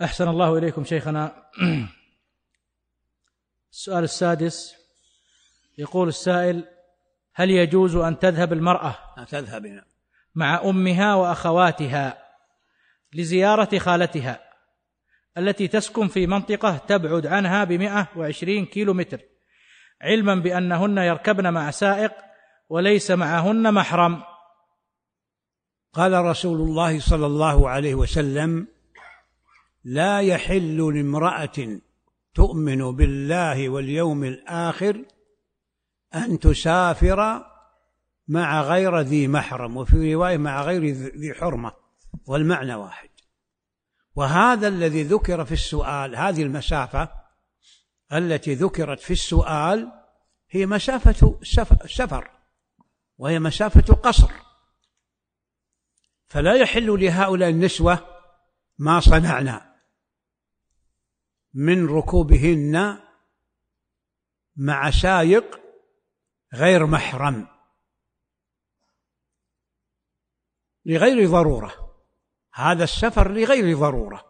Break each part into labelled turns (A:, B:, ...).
A: أحسن الله إليكم شيخنا. السؤال السادس، يقول السائل: هل يجوز أن تذهب المرأة مع أمها وأخواتها لزيارة خالتها التي تسكن في منطقة تبعد عنها ب120 كيلومتر، علما بأنهن يركبن مع سائق وليس معهن محرم؟
B: قال رسول الله صلى الله عليه وسلم: لا يحل لامرأة تؤمن بالله واليوم الآخر أن تسافر مع غير ذي محرم، وفي رواية مع غير ذي حرمة، والمعنى واحد. وهذا الذي ذكر في السؤال، هذه المسافة التي ذكرت في السؤال هي مسافة سفر، وهي مسافة قصر، فلا يحل لهؤلاء النسوة ما صنعنا من ركوبهن مع سائق غير محرم لغير ضرورة. هذا السفر لغير ضرورة،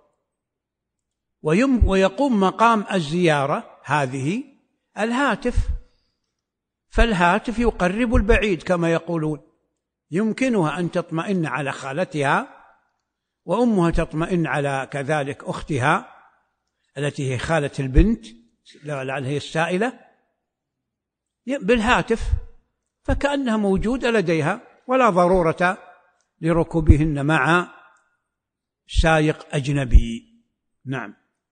B: ويقوم مقام الزيارة هذه الهاتف، فالهاتف يقرب البعيد كما يقولون. يمكنها أن تطمئن على خالتها، وأمها تطمئن على كذلك أختها التي هي خالة البنت لعلها هي السائلة بالهاتف، فكأنها موجودة لديها، ولا ضرورة لركوبهن مع سائق أجنبي. نعم.